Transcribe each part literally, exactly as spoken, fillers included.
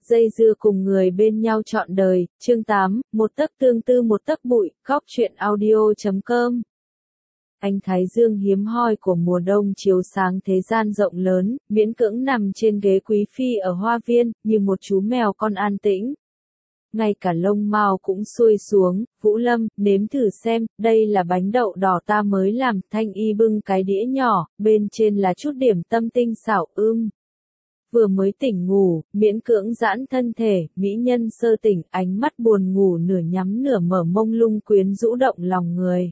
dây dưa cùng người bên nhau trọn đời, chương tám, một tấc tương tư một tấc bụi, góc truyện audio chấm com. Ánh thái dương hiếm hoi của mùa đông chiếu sáng thế gian rộng lớn, miễn cưỡng nằm trên ghế quý phi ở hoa viên, như một chú mèo con an tĩnh. Ngay cả lông mao cũng xuôi xuống, Vũ Lâm, nếm thử xem, đây là bánh đậu đỏ ta mới làm, Thanh Y bưng cái đĩa nhỏ, bên trên là chút điểm tâm tinh xảo ưm. Vừa mới tỉnh ngủ, miễn cưỡng giãn thân thể, mỹ nhân sơ tỉnh, ánh mắt buồn ngủ nửa nhắm nửa mở mông lung quyến rũ động lòng người.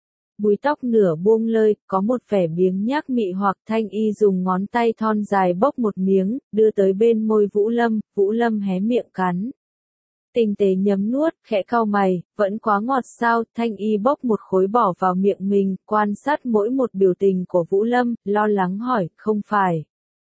Búi tóc nửa buông lơi, có một vẻ biếng nhác mị hoặc Thanh Y dùng ngón tay thon dài bốc một miếng, đưa tới bên môi Vũ Lâm, Vũ Lâm hé miệng cắn. Tinh tế nhấm nuốt, khẽ cau mày, vẫn quá ngọt sao, Thanh Y bốc một khối bỏ vào miệng mình, quan sát mỗi một biểu tình của Vũ Lâm, lo lắng hỏi, không phải.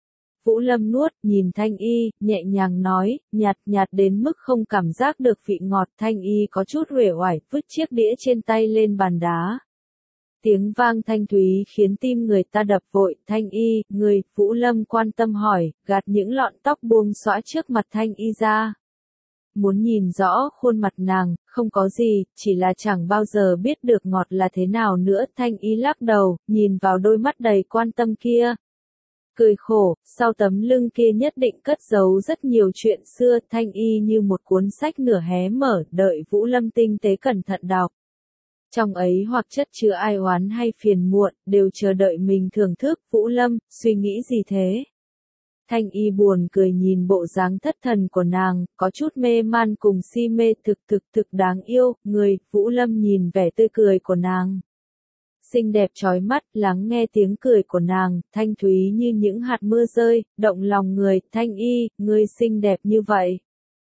Vũ Lâm nuốt, nhìn Thanh Y, nhẹ nhàng nói, nhạt nhạt đến mức không cảm giác được vị ngọt. Thanh Y có chút uể oải, vứt chiếc đĩa trên tay lên bàn đá. Tiếng vang thanh thúy khiến tim người ta đập vội. Thanh Y, người, Vũ Lâm quan tâm hỏi, gạt những lọn tóc buông xõa trước mặt Thanh Y ra. Muốn nhìn rõ khuôn mặt nàng, không có gì, chỉ là chẳng bao giờ biết được ngọt là thế nào nữa. Thanh Y lắc đầu, nhìn vào đôi mắt đầy quan tâm kia. Cười khổ, sau tấm lưng kia nhất định cất giấu rất nhiều chuyện xưa. Thanh Y như một cuốn sách nửa hé mở, đợi Vũ Lâm tinh tế cẩn thận đọc. Trong ấy hoặc chất chứa ai oán hay phiền muộn, đều chờ đợi mình thưởng thức. Vũ Lâm, suy nghĩ gì thế? Thanh Y buồn cười nhìn bộ dáng thất thần của nàng, có chút mê man cùng si mê. Thực thực thực đáng yêu, người, Vũ Lâm nhìn vẻ tươi cười của nàng. Xinh đẹp chói mắt, lắng nghe tiếng cười của nàng, thanh thúy như những hạt mưa rơi, động lòng người. Thanh Y, ngươi xinh đẹp như vậy.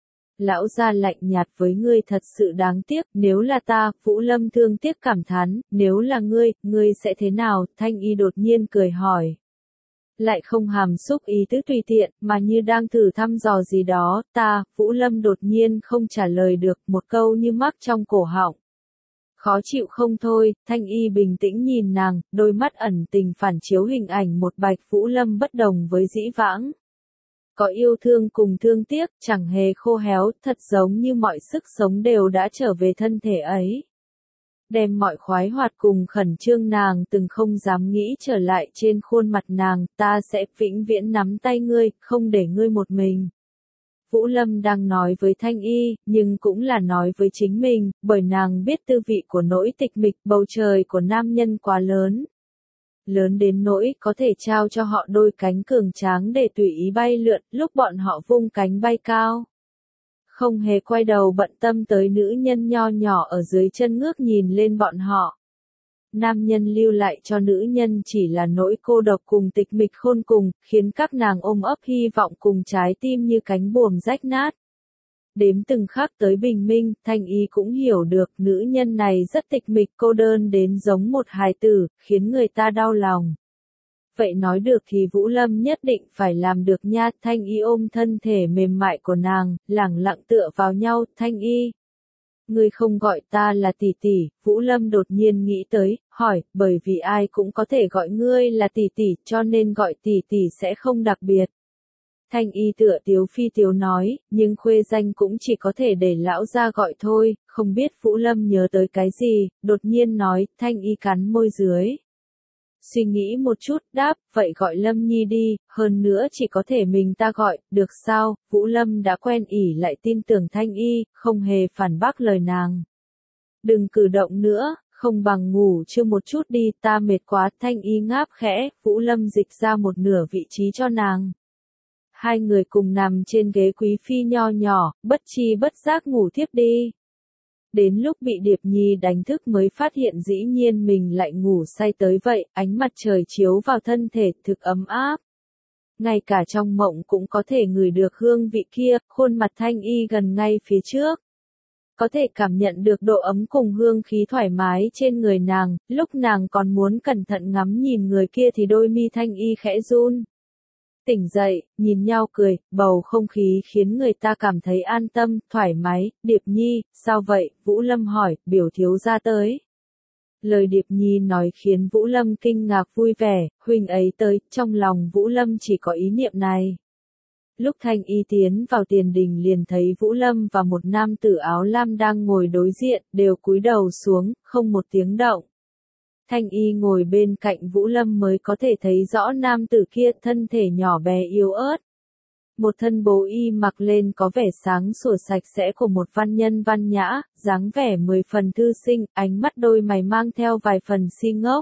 Lão gia lạnh nhạt với ngươi thật sự đáng tiếc, nếu là ta, Vũ Lâm thương tiếc cảm thán, nếu là ngươi, ngươi sẽ thế nào? Thanh Y đột nhiên cười hỏi. Lại không hàm xúc ý tứ tùy tiện, mà như đang thử thăm dò gì đó. Ta, Vũ Lâm đột nhiên không trả lời được, một câu như mắc trong cổ họng. Khó chịu không thôi. Thanh Y bình tĩnh nhìn nàng, đôi mắt ẩn tình phản chiếu hình ảnh một Bạch Vũ Lâm bất đồng với dĩ vãng. Có yêu thương cùng thương tiếc, chẳng hề khô héo, thật giống như mọi sức sống đều đã trở về thân thể ấy. Đem mọi khoái hoạt cùng khẩn trương nàng từng không dám nghĩ trở lại trên khuôn mặt nàng. Ta sẽ vĩnh viễn nắm tay ngươi, không để ngươi một mình. Vũ Lâm đang nói với Thanh Y, nhưng cũng là nói với chính mình, bởi nàng biết tư vị của nỗi tịch mịch. Bầu trời của nam nhân quá lớn. Lớn đến nỗi có thể trao cho họ đôi cánh cường tráng để tùy ý bay lượn, lúc bọn họ vung cánh bay cao. Không hề quay đầu bận tâm tới nữ nhân nho nhỏ ở dưới chân ngước nhìn lên bọn họ. Nam nhân lưu lại cho nữ nhân chỉ là nỗi cô độc cùng tịch mịch khôn cùng, khiến các nàng ôm ấp hy vọng cùng trái tim như cánh buồm rách nát. Đếm từng khắc tới bình minh, Thanh Y cũng hiểu được nữ nhân này rất tịch mịch cô đơn đến giống một hài tử, khiến người ta đau lòng. Vậy nói được thì Vũ Lâm nhất định phải làm được nha. Thanh Y ôm thân thể mềm mại của nàng, lẳng lặng tựa vào nhau. Thanh Y, ngươi không gọi ta là tỷ tỷ. Vũ Lâm đột nhiên nghĩ tới, hỏi, bởi vì ai cũng có thể gọi ngươi là tỷ tỷ, cho nên gọi tỷ tỷ sẽ không đặc biệt. Thanh Y tựa tiếu phi tiếu nói, nhưng khuê danh cũng chỉ có thể để lão gia gọi thôi. Không biết Vũ Lâm nhớ tới cái gì, đột nhiên nói. Thanh Y cắn môi dưới. Suy nghĩ một chút, đáp, vậy gọi Lâm Nhi đi, hơn nữa chỉ có thể mình ta gọi, được sao? Vũ Lâm đã quen ỉ lại tin tưởng Thanh Y, không hề phản bác lời nàng. Đừng cử động nữa, không bằng ngủ chưa một chút đi, ta mệt quá. Thanh Y ngáp khẽ, Vũ Lâm dịch ra một nửa vị trí cho nàng. Hai người cùng nằm trên ghế quý phi nho nhỏ, bất chi bất giác ngủ thiếp đi. Đến lúc bị Điệp Nhi đánh thức mới phát hiện dĩ nhiên mình lại ngủ say tới vậy, ánh mặt trời chiếu vào thân thể thực ấm áp. Ngay cả trong mộng cũng có thể ngửi được hương vị kia, khuôn mặt Thanh Y gần ngay phía trước. Có thể cảm nhận được độ ấm cùng hương khí thoải mái trên người nàng, lúc nàng còn muốn cẩn thận ngắm nhìn người kia thì đôi mi Thanh Y khẽ run. Tỉnh dậy, nhìn nhau cười, bầu không khí khiến người ta cảm thấy an tâm, thoải mái. Điệp Nhi, sao vậy? Vũ Lâm hỏi, biểu thiếu gia tới. Lời Điệp Nhi nói khiến Vũ Lâm kinh ngạc vui vẻ, huynh ấy tới, trong lòng Vũ Lâm chỉ có ý niệm này. Lúc Thanh Y tiến vào tiền đình liền thấy Vũ Lâm và một nam tử áo lam đang ngồi đối diện, đều cúi đầu xuống, không một tiếng động. Thanh Y ngồi bên cạnh Vũ Lâm mới có thể thấy rõ nam tử kia thân thể nhỏ bé yếu ớt. Một thân bố y mặc lên có vẻ sáng sủa sạch sẽ của một văn nhân văn nhã, dáng vẻ mười phần thư sinh, ánh mắt đôi mày mang theo vài phần si ngốc.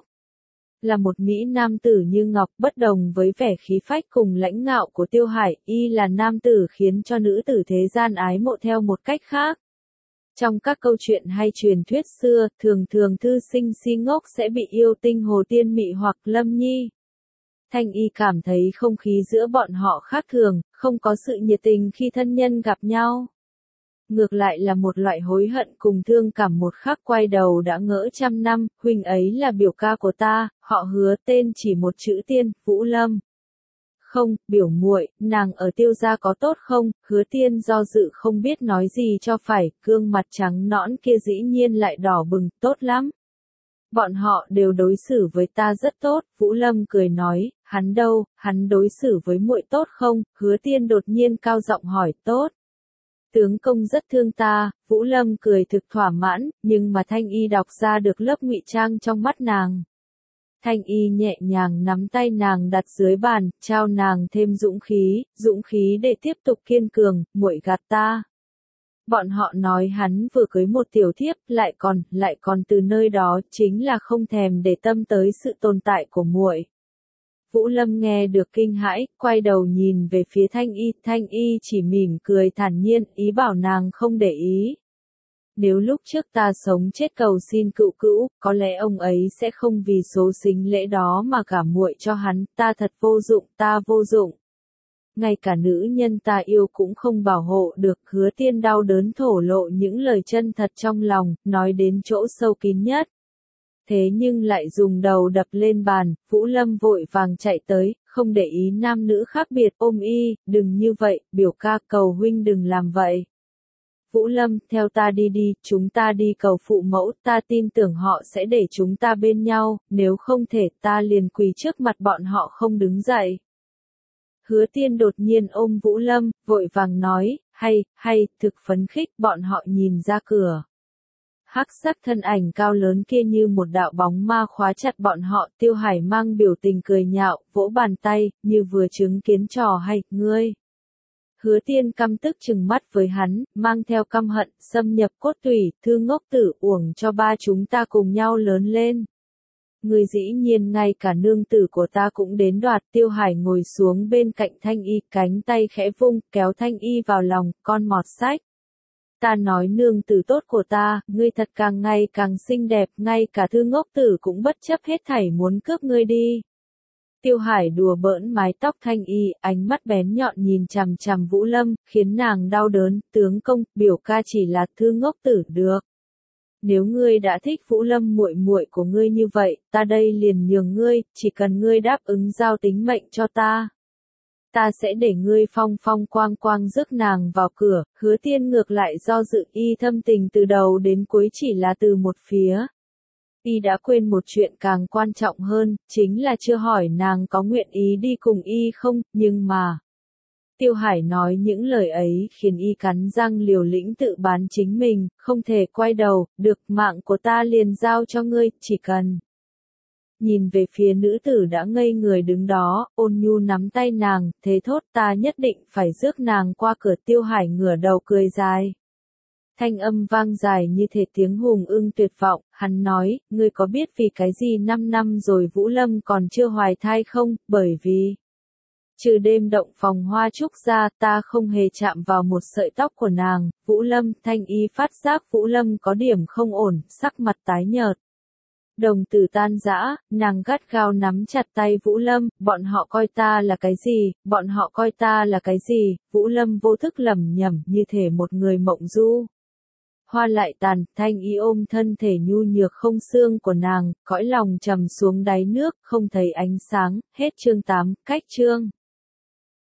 Là một mỹ nam tử như ngọc, bất đồng với vẻ khí phách cùng lãnh ngạo của Tiêu Hải, y là nam tử khiến cho nữ tử thế gian ái mộ theo một cách khác. Trong các câu chuyện hay truyền thuyết xưa, thường thường thư sinh si ngốc sẽ bị yêu tinh hồ tiên mị hoặc lâm nhi. Thanh Y cảm thấy không khí giữa bọn họ khác thường, không có sự nhiệt tình khi thân nhân gặp nhau. Ngược lại là một loại hối hận cùng thương cảm một khắc quay đầu đã ngỡ trăm năm, huynh ấy là biểu ca của ta, họ Hứa, tên chỉ một chữ Tiên, Vũ Lâm. Không, biểu muội, nàng ở Tiêu gia có tốt không? Hứa Tiên do dự không biết nói gì cho phải, gương mặt trắng nõn kia dĩ nhiên lại đỏ bừng, tốt lắm. Bọn họ đều đối xử với ta rất tốt, Vũ Lâm cười nói, hắn đâu, hắn đối xử với muội tốt không? Hứa Tiên đột nhiên cao giọng hỏi, tốt. Tướng công rất thương ta, Vũ Lâm cười thực thỏa mãn, nhưng mà Thanh Y đọc ra được lớp ngụy trang trong mắt nàng. Thanh Y nhẹ nhàng nắm tay nàng đặt dưới bàn, trao nàng thêm dũng khí, dũng khí để tiếp tục kiên cường, muội gạt ta. Bọn họ nói hắn vừa cưới một tiểu thiếp, lại còn, lại còn từ nơi đó, chính là không thèm để tâm tới sự tồn tại của muội. Vũ Lâm nghe được kinh hãi, quay đầu nhìn về phía Thanh Y, Thanh Y chỉ mỉm cười thản nhiên, ý bảo nàng không để ý. Nếu lúc trước ta sống chết cầu xin cựu cữu, có lẽ ông ấy sẽ không vì số sính lễ đó mà cả muội cho hắn, ta thật vô dụng, ta vô dụng. Ngay cả nữ nhân ta yêu cũng không bảo hộ được. Hứa Tiên đau đớn thổ lộ những lời chân thật trong lòng, nói đến chỗ sâu kín nhất. Thế nhưng lại dùng đầu đập lên bàn, Vũ Lâm vội vàng chạy tới, không để ý nam nữ khác biệt, ôm y, đừng như vậy, biểu ca, cầu huynh đừng làm vậy. Vũ Lâm, theo ta đi đi, chúng ta đi cầu phụ mẫu, ta tin tưởng họ sẽ để chúng ta bên nhau, nếu không thể ta liền quỳ trước mặt bọn họ không đứng dậy. Hứa Tiên đột nhiên ôm Vũ Lâm, vội vàng nói, hay, hay, thực phấn khích, bọn họ nhìn ra cửa. Hắc sắc thân ảnh cao lớn kia như một đạo bóng ma khóa chặt bọn họ, Tiêu Hải mang biểu tình cười nhạo, vỗ bàn tay, như vừa chứng kiến trò hay, ngươi. Hứa Tiên căm tức trừng mắt với hắn, mang theo căm hận, xâm nhập cốt tủy, thư ngốc tử, uổng cho ba chúng ta cùng nhau lớn lên. Ngươi dĩ nhiên ngay cả nương tử của ta cũng đến đoạt. Tiêu Hải ngồi xuống bên cạnh Thanh Y, cánh tay khẽ vung, kéo Thanh Y vào lòng, con mọt sách. Ta nói nương tử tốt của ta, ngươi thật càng ngày càng xinh đẹp, ngay cả thư ngốc tử cũng bất chấp hết thảy muốn cướp ngươi đi. Tiêu Hải đùa bỡn mái tóc Thanh Y, ánh mắt bén nhọn nhìn chằm chằm Vũ Lâm, khiến nàng đau đớn, tướng công, biểu ca chỉ là thư ngốc tử được. Nếu ngươi đã thích Vũ Lâm muội muội của ngươi như vậy, ta đây liền nhường ngươi, chỉ cần ngươi đáp ứng giao tính mệnh cho ta. Ta sẽ để ngươi phong phong quang quang rước nàng vào cửa. Hứa Tiên ngược lại do dự, y thâm tình từ đầu đến cuối chỉ là từ một phía. Y đã quên một chuyện càng quan trọng hơn, chính là chưa hỏi nàng có nguyện ý đi cùng y không, nhưng mà... Tiêu Hải nói những lời ấy khiến y cắn răng liều lĩnh tự bán chính mình, không thể quay đầu, được, mạng của ta liền giao cho ngươi, chỉ cần. Nhìn về phía nữ tử đã ngây người đứng đó, ôn nhu nắm tay nàng, thế thốt ta nhất định phải rước nàng qua cửa. Tiêu Hải ngửa đầu cười dài. Thanh âm vang dài như thể tiếng hùng ưng tuyệt vọng, hắn nói, ngươi có biết vì cái gì năm năm rồi Vũ Lâm còn chưa hoài thai không, bởi vì... Trừ đêm động phòng hoa trúc ra, ta không hề chạm vào một sợi tóc của nàng. Vũ Lâm, Thanh Y phát giác Vũ Lâm có điểm không ổn, sắc mặt tái nhợt. Đồng tử tan rã, nàng gắt gao nắm chặt tay Vũ Lâm, bọn họ coi ta là cái gì, bọn họ coi ta là cái gì. Vũ Lâm vô thức lẩm nhẩm như thể một người mộng du. Hoa lại tàn, Thanh Y ôm thân thể nhu nhược không xương của nàng, cõi lòng trầm xuống đáy nước, không thấy ánh sáng. Hết chương tám, cách chương.